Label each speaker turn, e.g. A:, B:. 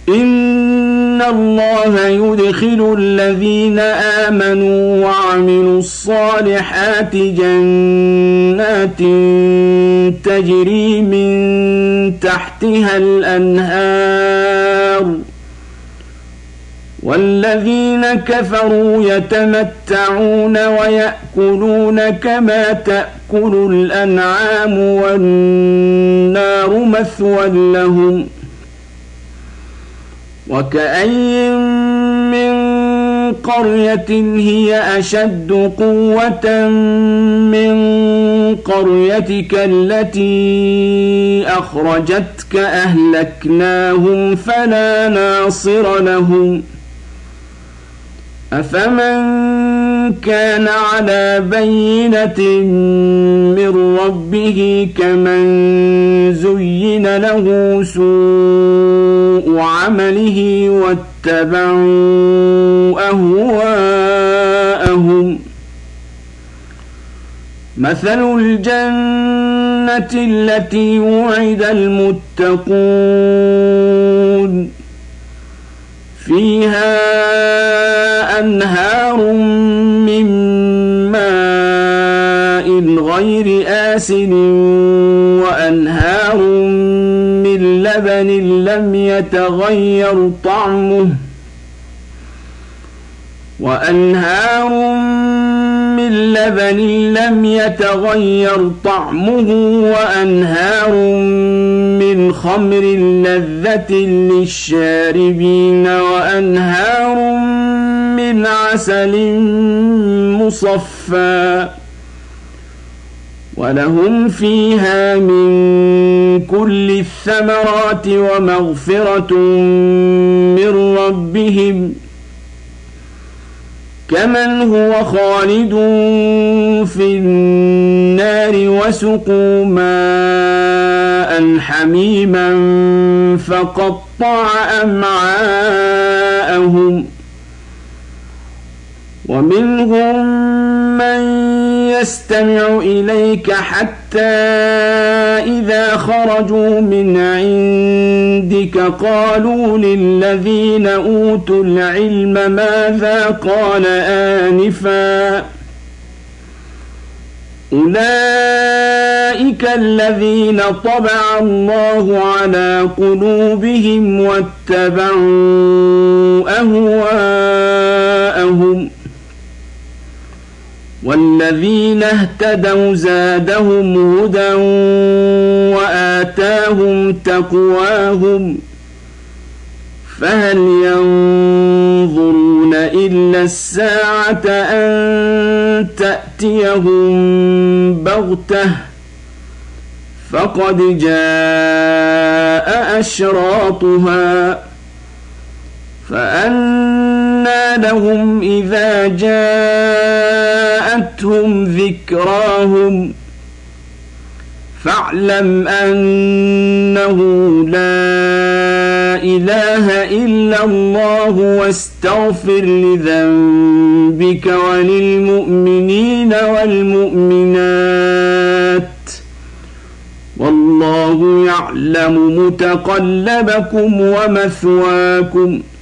A: إن الله يدخل الذين آمنوا وعملوا الصالحات جنات تجري من تحتها الأنهار والذين كفروا يتمتعون ويأكلون كما تأكل الأنعام والنار مثوى لهم وكأي من قرية هي أشد قوة من قريتك التي أخرجتك أهلكناهم فلا ناصر لهم أفمن كان على بينة من ربه كمن زين له سوء عمله واتبعوا أهواءهم مثل الجنة التي وعد المتقون فيها أنهار من ماء غير آسن وأنهار من لبن لم يتغير طعمه وأنهار من خمر لذة للشاربين وأنهار من عسل مصفى ولهم فيها من كل الثمرات ومغفرة من ربهم كمن هو خالد في النار وسقوا ماء حميما فقطع أمعاءهم ومنهم من يستمع إليك حتى إذا خرجوا من عندك قالوا للذين أوتوا العلم ماذا قال آنفا أولئك الذين طبع الله على قلوبهم واتبعوا أهواءهم والذين اهتدوا زادهم هدى وآتاهم تقواهم فهل ينظرون إلا الساعة أن تأتيهم بغتة فقد جاء أشراطها فأنى لهم إذا جاءتهم ذكراهم فاعلم أنه لا إله إلا الله واستغفر لذنبك وللمؤمنين والمؤمنات والله يعلم متقلبكم ومثواكم